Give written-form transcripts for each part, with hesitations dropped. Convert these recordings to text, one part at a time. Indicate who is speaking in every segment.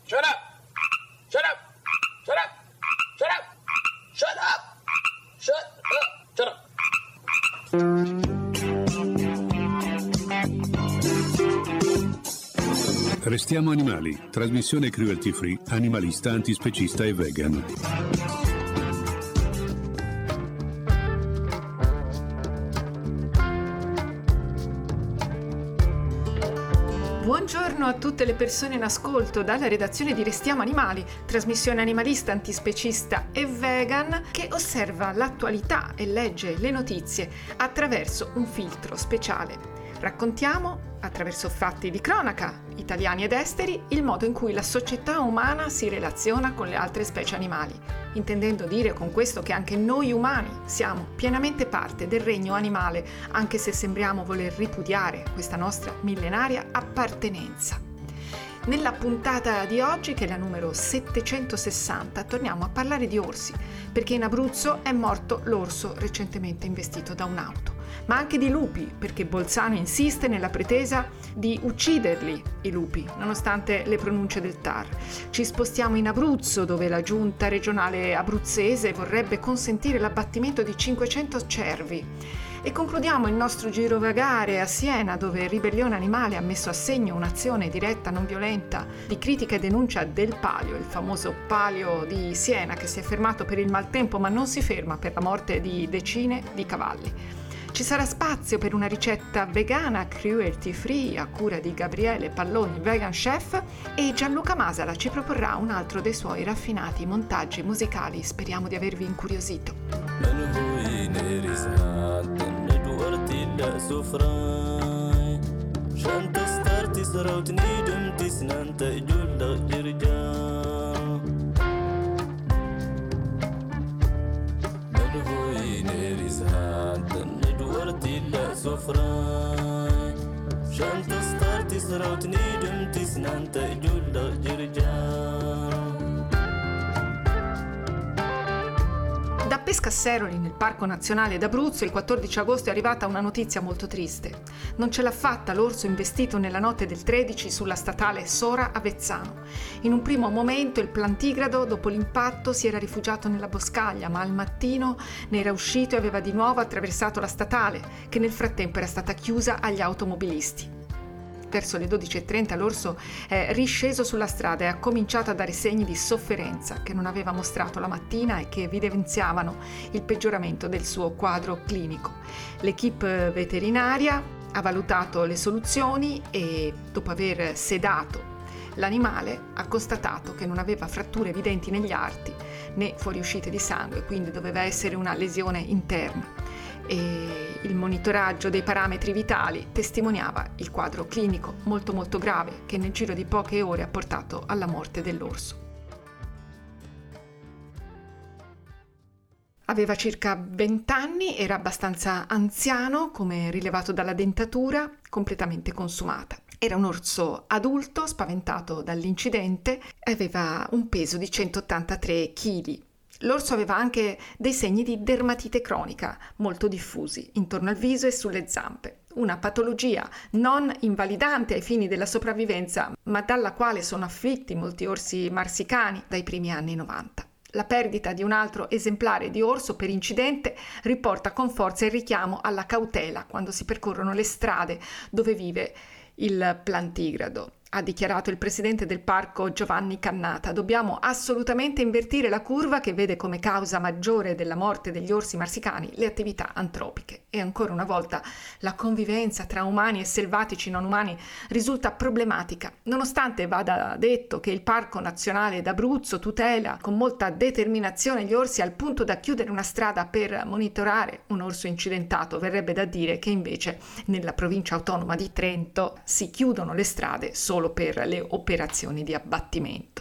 Speaker 1: Shut up! Shut up! Shut up! Shut up! Shut up! Shut up! Shut up!
Speaker 2: Restiamo animali, trasmissione cruelty free, animalista, antispecista e vegan.
Speaker 3: Buongiorno a tutte le persone in ascolto dalla redazione di Restiamo Animali, trasmissione animalista, antispecista e vegan che osserva l'attualità e legge le notizie attraverso un filtro speciale. Raccontiamo, attraverso fatti di cronaca, italiani ed esteri, il modo in cui la società umana si relaziona con le altre specie animali, intendendo dire con questo che anche noi umani siamo pienamente parte del regno animale, anche se sembriamo voler ripudiare questa nostra millenaria appartenenza. Nella puntata di oggi, che è la numero 760, torniamo a parlare di orsi, perché in Abruzzo è morto l'orso recentemente investito da un'auto, ma anche di lupi, perché Bolzano insiste nella pretesa di ucciderli, i lupi, nonostante le pronunce del TAR. Ci spostiamo in Abruzzo, dove la giunta regionale abruzzese vorrebbe consentire l'abbattimento di 500 cervi. E concludiamo il nostro girovagare a Siena, dove Ribellione Animale ha messo a segno un'azione diretta, non violenta, di critica e denuncia del Palio, il famoso Palio di Siena che si è fermato per il maltempo ma non si ferma per la morte di decine di cavalli. Ci sarà spazio per una ricetta vegana cruelty free a cura di Gabriele Palloni, vegan chef, e Gianluca Masala ci proporrà un altro dei suoi raffinati montaggi musicali. Speriamo di avervi incuriosito. Da Pescasseroli, nel Parco Nazionale d'Abruzzo, il 14 agosto è arrivata una notizia molto triste. Non ce l'ha fatta l'orso investito nella notte del 13 sulla statale Sora-Avezzano. In un primo momento il plantigrado, dopo l'impatto, si era rifugiato nella boscaglia, ma al mattino ne era uscito e aveva di nuovo attraversato la statale, che nel frattempo era stata chiusa agli automobilisti. Verso le 12:30 l'orso è risceso sulla strada e ha cominciato a dare segni di sofferenza che non aveva mostrato la mattina e che evidenziavano il peggioramento del suo quadro clinico. L'equipe veterinaria ha valutato le soluzioni e, dopo aver sedato l'animale, ha constatato che non aveva fratture evidenti negli arti né fuoriuscite di sangue, quindi doveva essere una lesione interna. E il monitoraggio dei parametri vitali testimoniava il quadro clinico molto grave che nel giro di poche ore ha portato alla morte dell'orso. Aveva circa 20 anni, era abbastanza anziano, come rilevato dalla dentatura, completamente consumata. Era un orso adulto, spaventato dall'incidente, e aveva un peso di 183 kg. L'orso aveva anche dei segni di dermatite cronica molto diffusi intorno al viso e sulle zampe, una patologia non invalidante ai fini della sopravvivenza, ma dalla quale sono afflitti molti orsi marsicani dai primi anni 90. La perdita di un altro esemplare di orso per incidente riporta con forza il richiamo alla cautela quando si percorrono le strade dove vive il plantigrado. Ha dichiarato il presidente del parco Giovanni Cannata. Dobbiamo assolutamente invertire la curva che vede come causa maggiore della morte degli orsi marsicani le attività antropiche. E ancora una volta la convivenza tra umani e selvatici non umani risulta problematica, nonostante vada detto che il Parco Nazionale d'Abruzzo tutela con molta determinazione gli orsi al punto da chiudere una strada per monitorare un orso incidentato. Verrebbe da dire che invece nella provincia autonoma di Trento si chiudono le strade solo per le operazioni di abbattimento.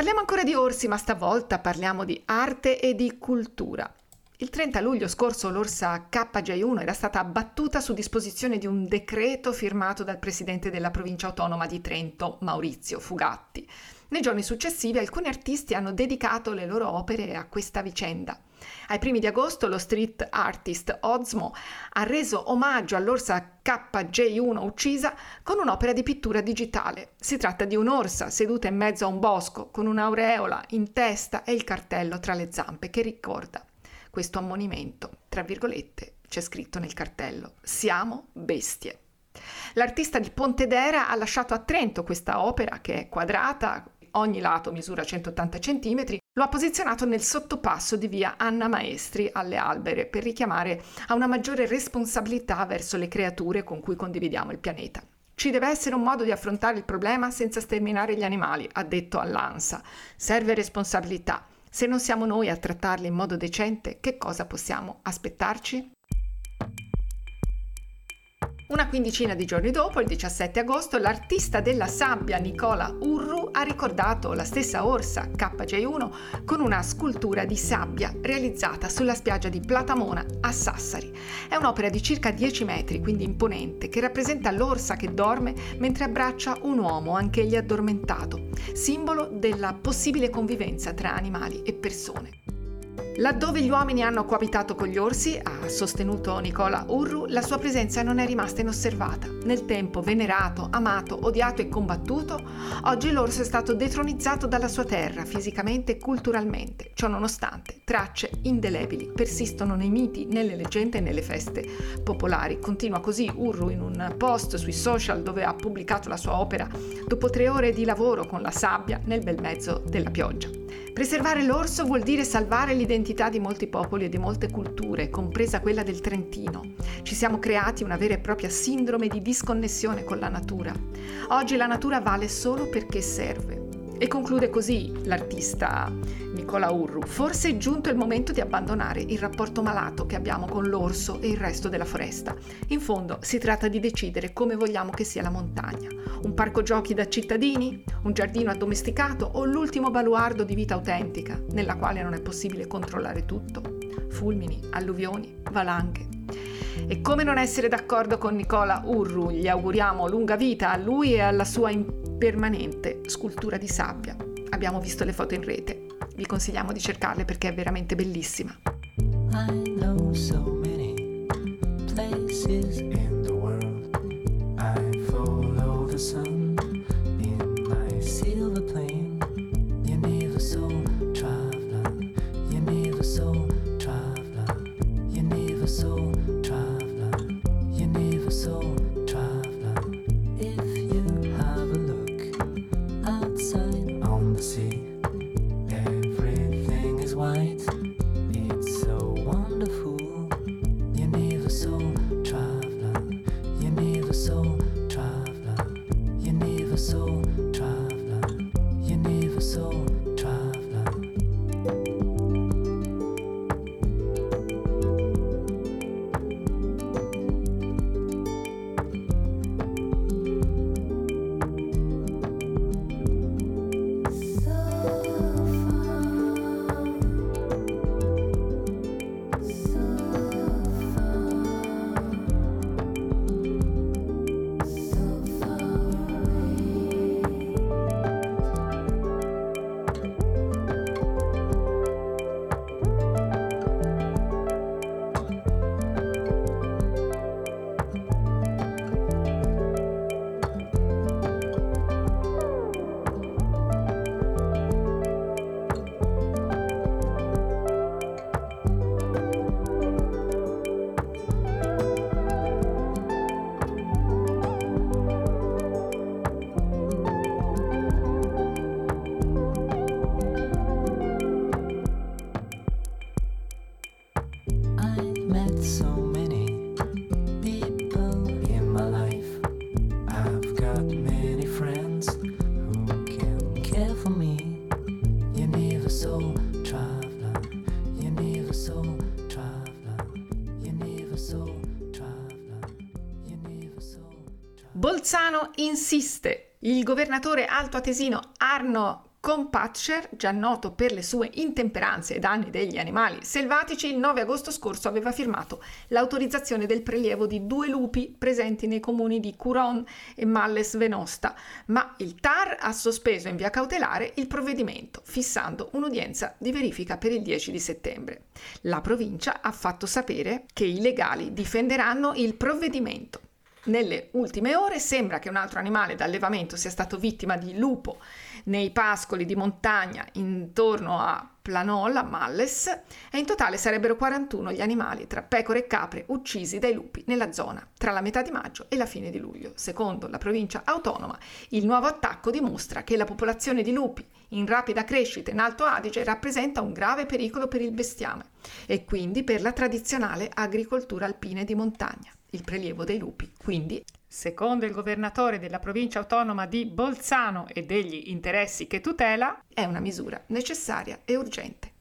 Speaker 3: Parliamo ancora di orsi, ma stavolta parliamo di arte e di cultura. Il 30 luglio scorso l'orsa KJ1 era stata abbattuta su disposizione di un decreto firmato dal presidente della provincia autonoma di Trento, Maurizio Fugatti. Nei giorni successivi alcuni artisti hanno dedicato le loro opere a questa vicenda. Ai primi di agosto lo street artist Ozmo ha reso omaggio all'orsa KJ1 uccisa con un'opera di pittura digitale. Si tratta di un'orsa seduta in mezzo a un bosco con un'aureola in testa e il cartello tra le zampe che ricorda questo ammonimento. Tra virgolette c'è scritto nel cartello: siamo bestie. L'artista di Pontedera ha lasciato a Trento questa opera, che è quadrata, ogni lato misura 180 cm, lo ha posizionato nel sottopasso di via Anna Maestri alle Albere per richiamare a una maggiore responsabilità verso le creature con cui condividiamo il pianeta. Ci deve essere un modo di affrontare il problema senza sterminare gli animali, ha detto all'ANSA. Serve responsabilità. Se non siamo noi a trattarli in modo decente, che cosa possiamo aspettarci? Una quindicina di giorni dopo, il 17 agosto, l'artista della sabbia Nicola Urru ha ricordato la stessa orsa KJ1 con una scultura di sabbia realizzata sulla spiaggia di Platamona a Sassari. È un'opera di circa 10 metri, quindi imponente, che rappresenta l'orsa che dorme mentre abbraccia un uomo, anch'egli addormentato, simbolo della possibile convivenza tra animali e persone. Laddove gli uomini hanno coabitato con gli orsi, ha sostenuto Nicola Urru, la sua presenza non è rimasta inosservata. Nel tempo venerato, amato, odiato e combattuto, oggi l'orso è stato detronizzato dalla sua terra, fisicamente e culturalmente. Ciò nonostante, tracce indelebili persistono nei miti, nelle leggende e nelle feste popolari. Continua così Urru in un post sui social dove ha pubblicato la sua opera dopo 3 ore di lavoro con la sabbia nel bel mezzo della pioggia. Preservare l'orso vuol dire salvare l'identità di molti popoli e di molte culture, compresa quella del Trentino. Ci siamo creati una vera e propria sindrome di disconnessione con la natura. Oggi la natura vale solo perché serve. E conclude così l'artista Nicola Urru: forse è giunto il momento di abbandonare il rapporto malato che abbiamo con l'orso e il resto della foresta. In fondo si tratta di decidere come vogliamo che sia la montagna. Un parco giochi da cittadini? Un giardino addomesticato? O l'ultimo baluardo di vita autentica, nella quale non è possibile controllare tutto? Fulmini, alluvioni, valanghe. E come non essere d'accordo con Nicola Urru? Gli auguriamo lunga vita a lui e alla sua impermanente scultura di sabbia. Abbiamo visto le foto in rete, vi consigliamo di cercarle perché è veramente bellissima.
Speaker 4: I know so many places in the world. I follow the sun in my silver plane. You never saw traveler, you never saw traveler, you never saw traveler, you never saw traveler. If you have a look outside on the sea, everything is white. It's so wonderful. You never saw traveler, you never saw traveler, you never saw traveler, you never saw traveler. So many people in my life. I've got many friends who can care for me. You never saw traveler, you never saw traveler, you never saw traveler, you never saw traveler.
Speaker 3: Bolzano insiste. Il governatore altoatesino Arno Con Patcher, già noto per le sue intemperanze ai danni degli animali selvatici, il 9 agosto scorso aveva firmato l'autorizzazione del prelievo di 2 lupi presenti nei comuni di Curon e Malles Venosta, ma il TAR ha sospeso in via cautelare il provvedimento, fissando un'udienza di verifica per il 10 di settembre. La provincia ha fatto sapere che i legali difenderanno il provvedimento. Nelle ultime ore sembra che un altro animale d'allevamento sia stato vittima di lupo nei pascoli di montagna intorno a Planol, a Malles, e in totale sarebbero 41 gli animali tra pecore e capre uccisi dai lupi nella zona tra la metà di maggio e la fine di luglio. Secondo la provincia autonoma, il nuovo attacco dimostra che la popolazione di lupi in rapida crescita in Alto Adige rappresenta un grave pericolo per il bestiame e quindi per la tradizionale agricoltura alpina e di montagna. Il prelievo dei lupi, quindi, secondo il governatore della provincia autonoma di Bolzano e degli interessi che tutela, è una misura necessaria e urgente.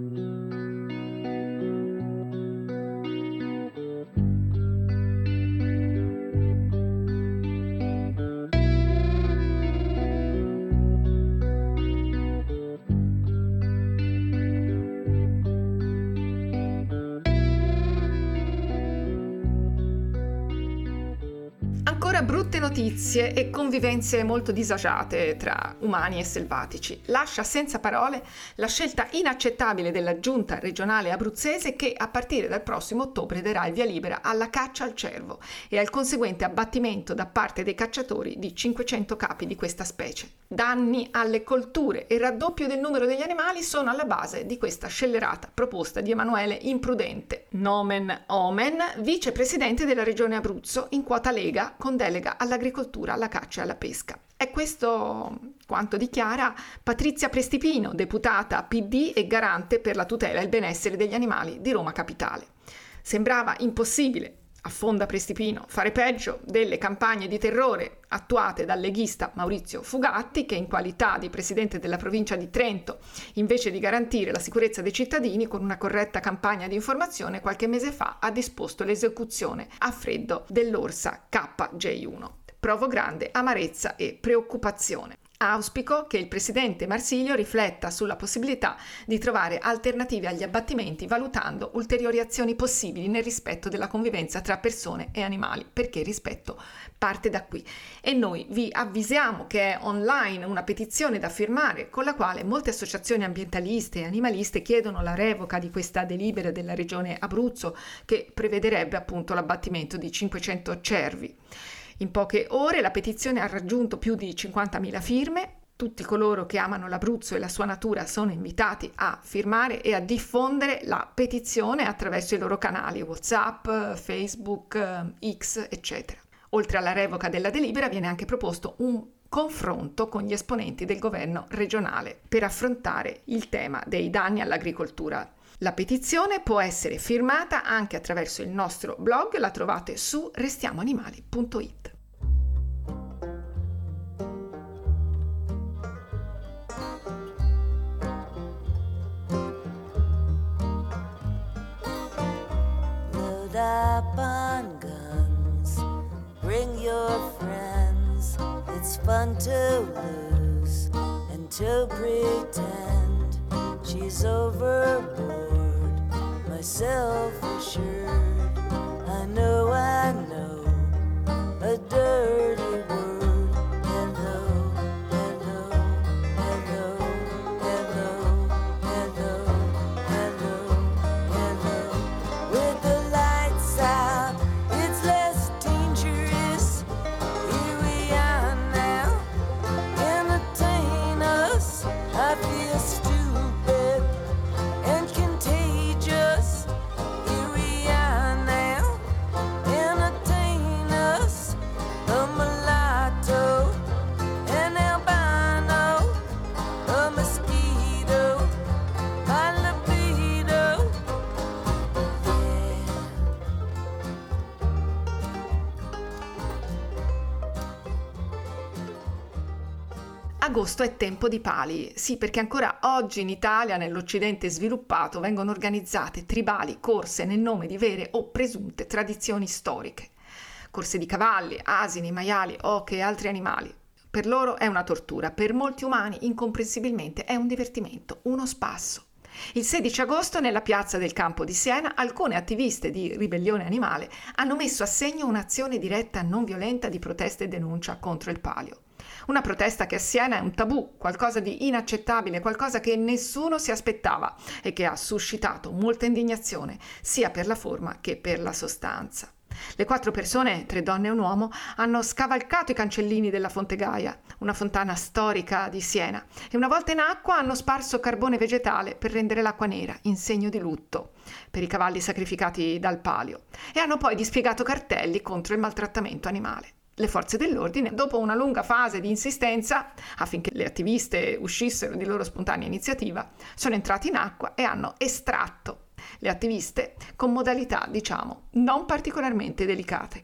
Speaker 3: Brutte notizie e convivenze molto disagiate tra umani e selvatici. Lascia senza parole la scelta inaccettabile della giunta regionale abruzzese che a partire dal prossimo ottobre darà il via libera alla caccia al cervo e al conseguente abbattimento da parte dei cacciatori di 500 capi di questa specie. Danni alle colture e raddoppio del numero degli animali sono alla base di questa scellerata proposta di Emanuele Imprudente, nomen omen, vicepresidente della regione Abruzzo in quota Lega con delega all'agricoltura, alla caccia e alla pesca. È questo quanto dichiara Patrizia Prestipino, deputata PD e garante per la tutela e il benessere degli animali di Roma Capitale. Sembrava impossibile, affonda Prestipino, fare peggio delle campagne di terrore attuate dal leghista Maurizio Fugatti, che in qualità di presidente della provincia di Trento, invece di garantire la sicurezza dei cittadini con una corretta campagna di informazione, qualche mese fa ha disposto l'esecuzione a freddo dell'orsa KJ1. Provo grande amarezza e preoccupazione. Auspico che il presidente Marsilio rifletta sulla possibilità di trovare alternative agli abbattimenti, valutando ulteriori azioni possibili nel rispetto della convivenza tra persone e animali, perché il rispetto parte da qui. E noi vi avvisiamo che è online una petizione da firmare con la quale molte associazioni ambientaliste e animaliste chiedono la revoca di questa delibera della regione Abruzzo che prevederebbe appunto l'abbattimento di 500 cervi. In poche ore la petizione ha raggiunto più di 50.000 firme. Tutti coloro che amano l'Abruzzo e la sua natura sono invitati a firmare e a diffondere la petizione attraverso i loro canali WhatsApp, Facebook, X, eccetera. Oltre alla revoca della delibera viene anche proposto un confronto con gli esponenti del governo regionale per affrontare il tema dei danni all'agricoltura. La petizione può essere firmata anche attraverso il nostro blog, la trovate su restiamoanimali.it.
Speaker 5: Load up on guns, bring your friends, it's fun to lose and to pretend she's overboard. Self-assured, I know, a dirty word. Hello, hello, hello, hello, hello, hello, hello. With the lights out, it's less dangerous. Here we are now, entertain us. I feel stupid and contagious. Here we are now, entertain us. A mulatto, an albino, a mosquito, my libido. Yeah.
Speaker 3: Agosto è tempo di pali, sì, perché ancora oggi in Italia, nell'Occidente sviluppato, vengono organizzate tribali corse nel nome di vere o presunte tradizioni storiche. Corse di cavalli, asini, maiali, oche e altri animali. Per loro è una tortura, per molti umani incomprensibilmente è un divertimento, uno spasso. Il 16 agosto nella piazza del Campo di Siena alcune attiviste di Ribellione Animale hanno messo a segno un'azione diretta non violenta di protesta e denuncia contro il palio. Una protesta che a Siena è un tabù, qualcosa di inaccettabile, qualcosa che nessuno si aspettava e che ha suscitato molta indignazione sia per la forma che per la sostanza. Le 4 persone, 3 donne e un uomo, hanno scavalcato i cancellini della Fonte Gaia, una fontana storica di Siena, e una volta in acqua hanno sparso carbone vegetale per rendere l'acqua nera, in segno di lutto per i cavalli sacrificati dal palio, e hanno poi dispiegato cartelli contro il maltrattamento animale. Le forze dell'ordine, dopo una lunga fase di insistenza affinché le attiviste uscissero di loro spontanea iniziativa, sono entrati in acqua e hanno estratto le attiviste con modalità, non particolarmente delicate.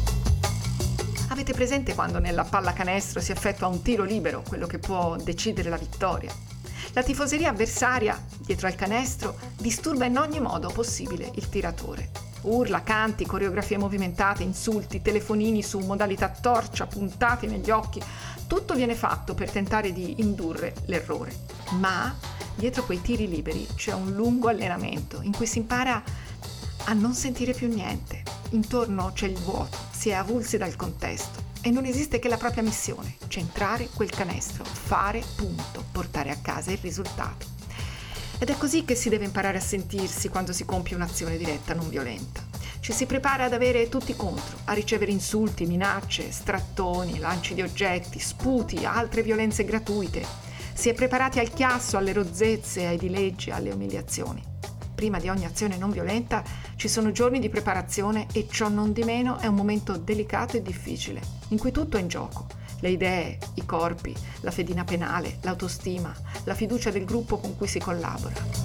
Speaker 3: Avete presente quando nella pallacanestro si effettua un tiro libero, quello che può decidere la vittoria? La tifoseria avversaria, dietro al canestro, disturba in ogni modo possibile il tiratore. Urla, canti, coreografie movimentate, insulti, telefonini su modalità torcia puntati negli occhi, tutto viene fatto per tentare di indurre l'errore. Ma dietro quei tiri liberi c'è un lungo allenamento in cui si impara a non sentire più niente. Intorno c'è il vuoto, si è avulsi dal contesto e non esiste che la propria missione, centrare quel canestro, fare punto, portare a casa il risultato. Ed è così che si deve imparare a sentirsi quando si compie un'azione diretta non violenta. Ci si prepara ad avere tutti contro, a ricevere insulti, minacce, strattoni, lanci di oggetti, sputi, altre violenze gratuite. Si è preparati al chiasso, alle rozzezze, ai dileggi, alle umiliazioni. Prima di ogni azione non violenta ci sono giorni di preparazione e ciò non di meno è un momento delicato e difficile, in cui tutto è in gioco. Le idee, i corpi, la fedina penale, l'autostima, la fiducia del gruppo con cui si collabora.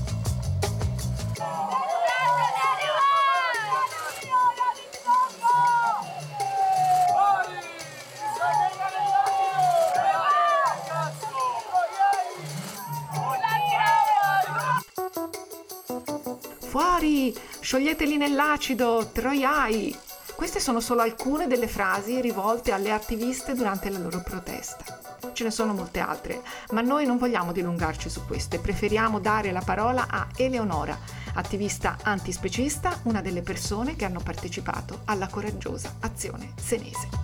Speaker 3: Fuori, scioglieteli nell'acido, troiai! Queste sono solo alcune delle frasi rivolte alle attiviste durante la loro protesta. Ce ne sono molte altre, ma noi non vogliamo dilungarci su queste, preferiamo dare la parola a Eleonora, attivista antispecista, una delle persone che hanno partecipato alla coraggiosa azione senese.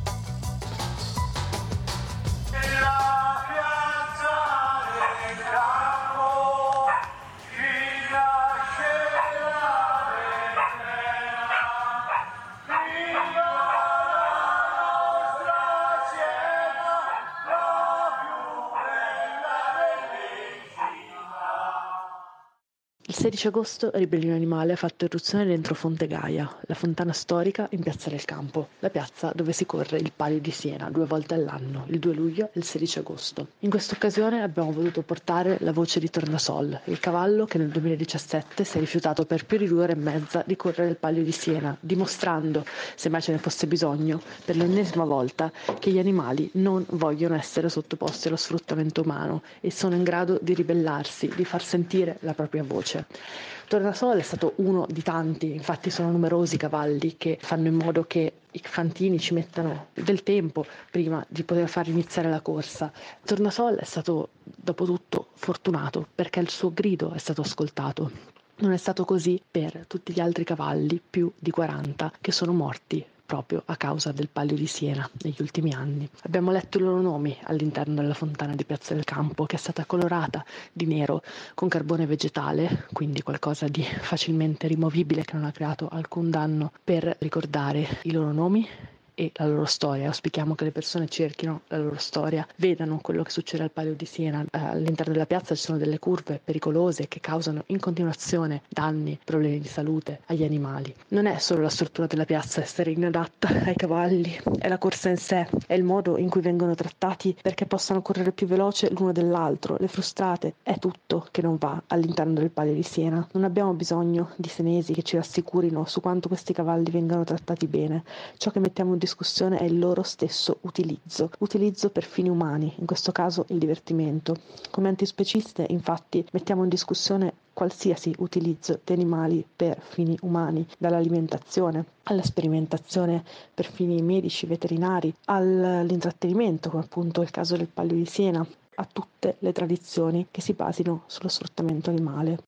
Speaker 6: Il 16 agosto Ribellione Animale ha fatto irruzione dentro Fonte Gaia, la fontana storica in Piazza del Campo, la piazza dove si corre il Palio di Siena 2 volte all'anno, il 2 luglio e il 16 agosto. In questa occasione abbiamo voluto portare la voce di Tornasol, il cavallo che nel 2017 si è rifiutato per più di 2 ore e mezza di correre il Palio di Siena, dimostrando, se mai ce ne fosse bisogno, per l'ennesima volta che gli animali non vogliono essere sottoposti allo sfruttamento umano e sono in grado di ribellarsi, di far sentire la propria voce. Tornasole è stato uno di tanti, infatti sono numerosi i cavalli che fanno in modo che i fantini ci mettano del tempo prima di poter far iniziare la corsa. Tornasole è stato dopo tutto fortunato perché il suo grido è stato ascoltato. Non è stato così per tutti gli altri cavalli, più di 40, che sono morti proprio a causa del Palio di Siena negli ultimi anni. Abbiamo letto i loro nomi all'interno della fontana di Piazza del Campo, che è stata colorata di nero con carbone vegetale, quindi qualcosa di facilmente rimovibile che non ha creato alcun danno, per ricordare i loro nomi e la loro storia. Auspichiamo che le persone cerchino la loro storia, vedano quello che succede al Palio di Siena. All'interno della piazza ci sono delle curve pericolose che causano in continuazione danni, problemi di salute agli animali. Non è solo la struttura della piazza essere inadatta ai cavalli, è la corsa in sé, è il modo in cui vengono trattati perché possano correre più veloce l'uno dell'altro, le frustrate, è tutto che non va all'interno del Palio di Siena. Non abbiamo bisogno di senesi che ci rassicurino su quanto questi cavalli vengano trattati bene. Ciò che mettiamo in discussione è il loro stesso utilizzo per fini umani, in questo caso il divertimento. Come antispeciste, infatti, mettiamo in discussione qualsiasi utilizzo di animali per fini umani, dall'alimentazione alla sperimentazione per fini medici, veterinari, all'intrattenimento, come appunto il caso del Palio di Siena, a tutte le tradizioni che si basino sullo sfruttamento animale.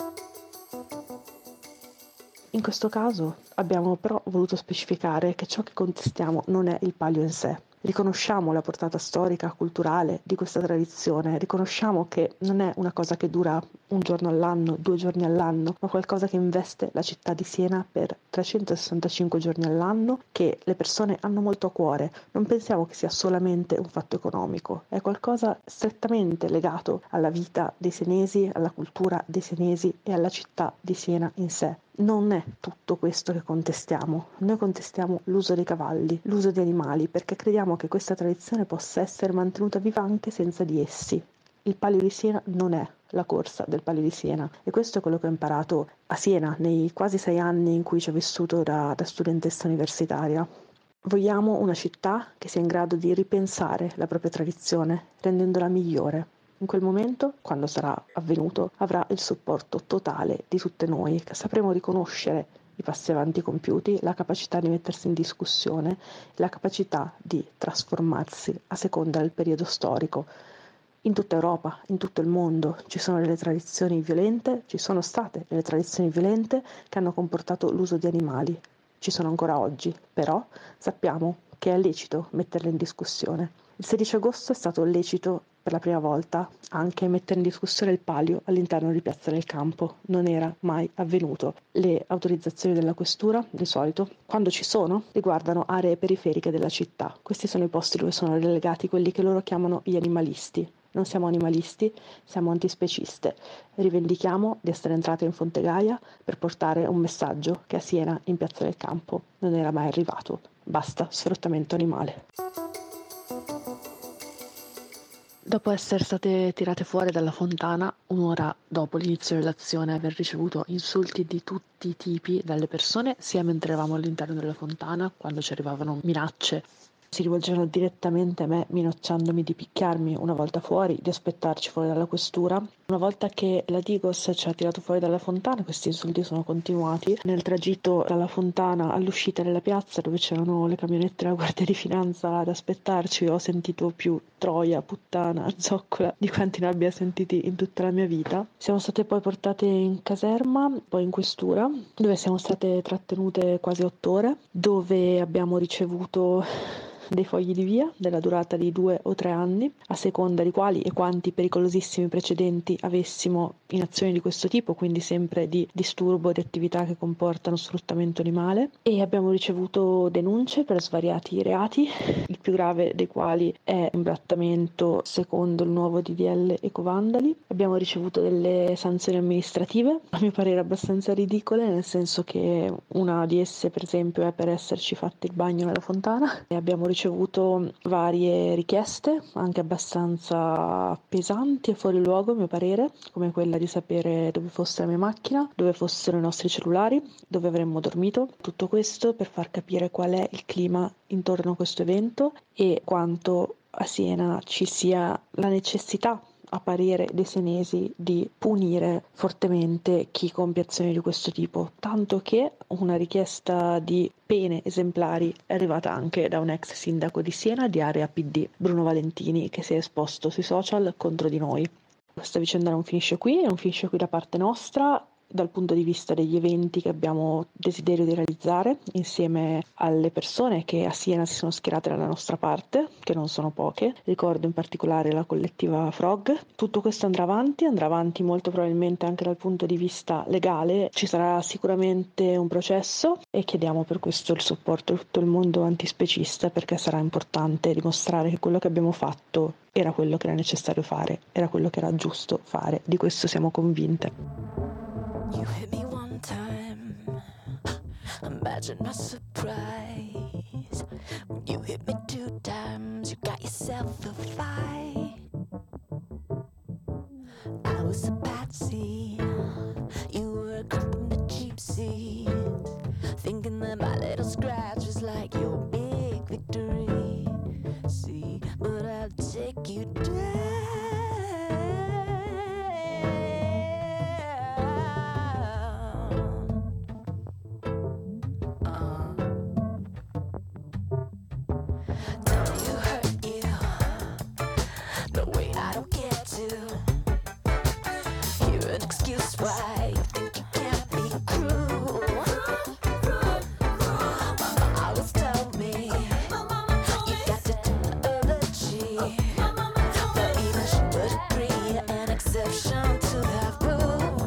Speaker 6: In questo caso abbiamo però voluto specificare che ciò che contestiamo non è il Palio in sé. Riconosciamo la portata storica, culturale di questa tradizione, riconosciamo che non è una cosa che dura un giorno all'anno, 2 giorni all'anno, ma qualcosa che investe la città di Siena per 365 giorni all'anno, che le persone hanno molto a cuore. Non pensiamo che sia solamente un fatto economico, è qualcosa strettamente legato alla vita dei senesi, alla cultura dei senesi e alla città di Siena in sé. Non è tutto questo che contestiamo, noi contestiamo l'uso dei cavalli, l'uso di animali, perché crediamo che questa tradizione possa essere mantenuta viva anche senza di essi. Il Palio di Siena non è la corsa del Palio di Siena e questo è quello che ho imparato a Siena nei quasi 6 anni in cui ci ho vissuto da studentessa universitaria. Vogliamo una città che sia in grado di ripensare la propria tradizione, rendendola migliore. In quel momento, quando sarà avvenuto, avrà il supporto totale di tutte noi, che sapremo riconoscere i passi avanti compiuti, la capacità di mettersi in discussione, la capacità di trasformarsi a seconda del periodo storico. In tutta Europa, in tutto il mondo, ci sono delle tradizioni violente, ci sono state delle tradizioni violente che hanno comportato l'uso di animali. Ci sono ancora oggi, però sappiamo che è lecito metterle in discussione. Il 16 agosto è stato lecito per la prima volta anche mettere in discussione il palio all'interno di Piazza del Campo. Non era mai avvenuto. Le autorizzazioni della questura, di solito, quando ci sono, riguardano aree periferiche della città. Questi sono i posti dove sono relegati quelli che loro chiamano gli animalisti. Non siamo animalisti, siamo antispeciste. Rivendichiamo di essere entrate in Fontegaia per portare un messaggio che a Siena, in Piazza del Campo, non era mai arrivato. Basta sfruttamento animale. Dopo essere state tirate fuori dalla fontana, un'ora dopo l'inizio dell'azione, aver ricevuto insulti di tutti i tipi dalle persone, sia mentre eravamo all'interno della fontana, quando ci arrivavano minacce, si rivolgevano direttamente a me minacciandomi di picchiarmi una volta fuori, di aspettarci fuori dalla questura. Una volta che la Digos ci ha tirato fuori dalla fontana, questi insulti sono continuati. Nel tragitto dalla fontana all'uscita della piazza, dove c'erano le camionette della Guardia di Finanza ad aspettarci, ho sentito più troia, puttana, zoccola di quanti ne abbia sentiti in tutta la mia vita. Siamo state poi portate in caserma, poi in questura, dove siamo state trattenute quasi 8 ore, dove abbiamo ricevuto dei fogli di via della durata di 2 o 3 anni, a seconda di quali e quanti pericolosissimi precedenti avessimo in azioni di questo tipo, quindi sempre di disturbo e di attività che comportano sfruttamento animale, e abbiamo ricevuto denunce per svariati reati, il più grave dei quali è imbrattamento secondo il nuovo DDL Ecovandali. Abbiamo ricevuto delle sanzioni amministrative, a mio parere abbastanza ridicole, nel senso che una di esse per esempio è per esserci fatti il bagno nella fontana, e abbiamo ricevuto varie richieste, anche abbastanza pesanti e fuori luogo a mio parere, come quella di sapere dove fosse la mia macchina, dove fossero i nostri cellulari, dove avremmo dormito. Tutto questo per far capire qual è il clima intorno a questo evento e quanto a Siena ci sia la necessità, a parere dei senesi, di punire fortemente chi compie azioni di questo tipo, tanto che una richiesta di pene esemplari è arrivata anche da un ex sindaco di Siena di area PD, Bruno Valentini, che si è esposto sui social contro di noi. Questa vicenda non finisce qui, e non finisce qui da parte nostra. Dal punto di vista degli eventi che abbiamo desiderio di realizzare insieme alle persone che a Siena si sono schierate dalla nostra parte, che non sono poche, ricordo in particolare la collettiva Frog. Tutto questo andrà avanti molto probabilmente anche dal punto di vista legale. Ci sarà sicuramente un processo e chiediamo per questo il supporto di tutto il mondo antispecista, perché sarà importante dimostrare che quello che abbiamo fatto era quello che era necessario fare, era quello che era giusto fare. Di questo siamo convinte.
Speaker 5: You hit me one time, imagine my surprise. When you hit me 2 times, you got yourself a fight. I was a patsy, you were a creep in the cheap seat, thinking that my little scratch was like your big excuse why you think you can't be cruel. Mama always told me you got to do allergy, but even she would agree an exception to that rule.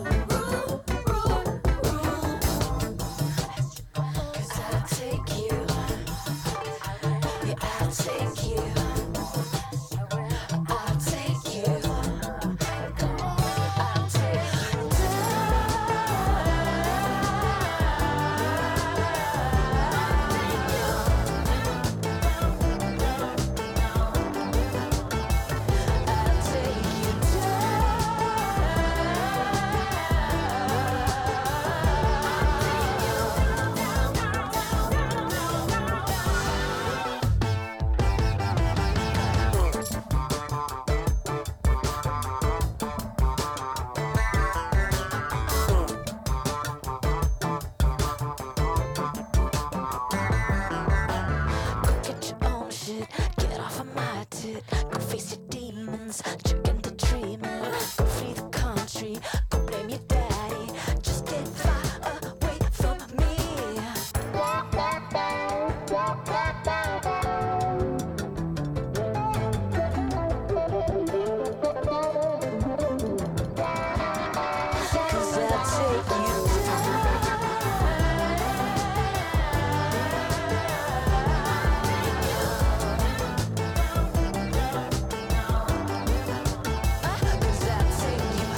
Speaker 5: 'Cause I'll take you, yeah, I'll take you, I'll take you, come on, I'll take you Go get your own shit, get off of my tit. Go face your demons, check into dreaming. Go free the country, go blame your daddy. Just get far away from me. Cause I'll take you Cause I'll take you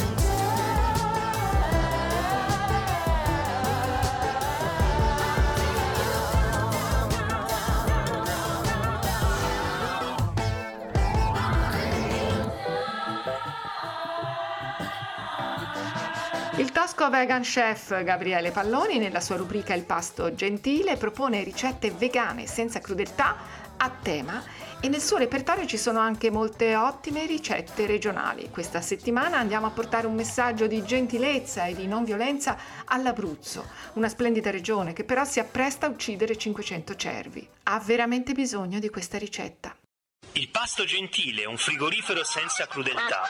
Speaker 3: Il tosco vegan chef Gabriele Palloni, nella sua rubrica Il pasto gentile, propone ricette vegane senza crudeltà a tema, e nel suo repertorio ci sono anche molte ottime ricette regionali. Questa settimana andiamo a portare un messaggio di gentilezza e di non violenza all'Abruzzo, una splendida regione che però si appresta a uccidere 500 cervi. Ha veramente bisogno di questa ricetta.
Speaker 7: Il pasto gentile, un frigorifero senza crudeltà.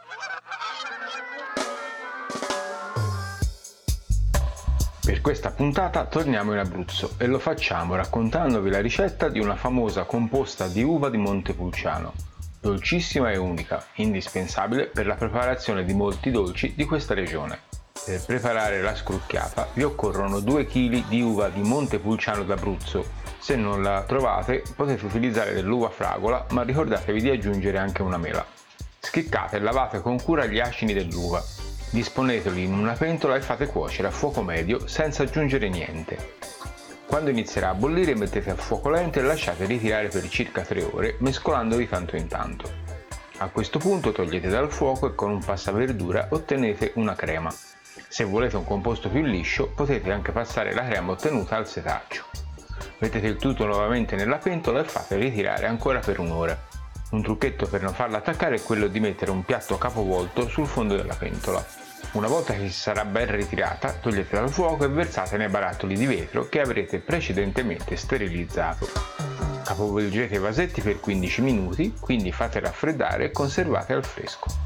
Speaker 8: Per questa puntata torniamo in Abruzzo e lo facciamo raccontandovi la ricetta di una famosa composta di uva di Montepulciano, dolcissima e unica, indispensabile per la preparazione di molti dolci di questa regione. Per preparare la scrucchiata vi occorrono 2 kg di uva di Montepulciano d'Abruzzo. Se non la trovate potete utilizzare dell'uva fragola, ma ricordatevi di aggiungere anche una mela. Schiccate e lavate con cura gli acini dell'uva. Disponeteli in una pentola e fate cuocere a fuoco medio senza aggiungere niente. Quando inizierà a bollire mettete a fuoco lento e lasciate ritirare per circa 3 ore, mescolando di tanto in tanto. A questo punto togliete dal fuoco e con un passaverdura ottenete una crema. Se volete un composto più liscio potete anche passare la crema ottenuta al setaccio. Mettete il tutto nuovamente nella pentola e fate ritirare ancora per un'ora. Un trucchetto per non farla attaccare è quello di mettere un piatto capovolto sul fondo della pentola. Una volta che si sarà ben ritirata, togliete dal fuoco e versate nei barattoli di vetro che avrete precedentemente sterilizzato. Capovolgete i vasetti per 15 minuti, quindi fate raffreddare e conservate al fresco.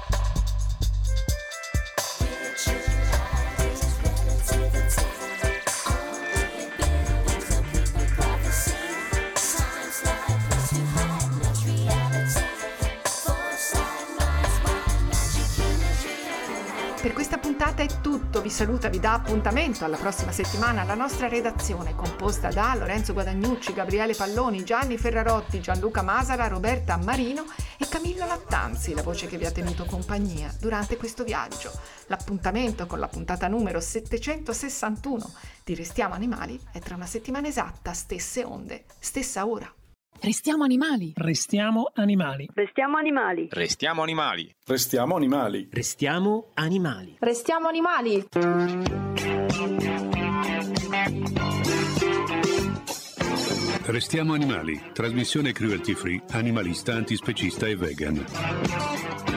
Speaker 3: Per questa puntata è tutto, vi saluta, vi dà appuntamento alla prossima settimana la nostra redazione, composta da Lorenzo Guadagnucci, Gabriele Palloni, Gianni Ferrarotti, Gianluca Masala, Roberta Marino e Camillo Lattanzi, la voce che vi ha tenuto compagnia durante questo viaggio. L'appuntamento con la puntata numero 761 di Restiamo Animali è tra una settimana esatta, stesse onde, stessa ora.
Speaker 9: Restiamo animali.
Speaker 10: Restiamo animali.
Speaker 6: Restiamo animali.
Speaker 11: Restiamo animali.
Speaker 12: Restiamo animali.
Speaker 9: Restiamo animali.
Speaker 13: Restiamo animali.
Speaker 2: Restiamo animali, trasmissione cruelty free, animalista, antispecista e vegan.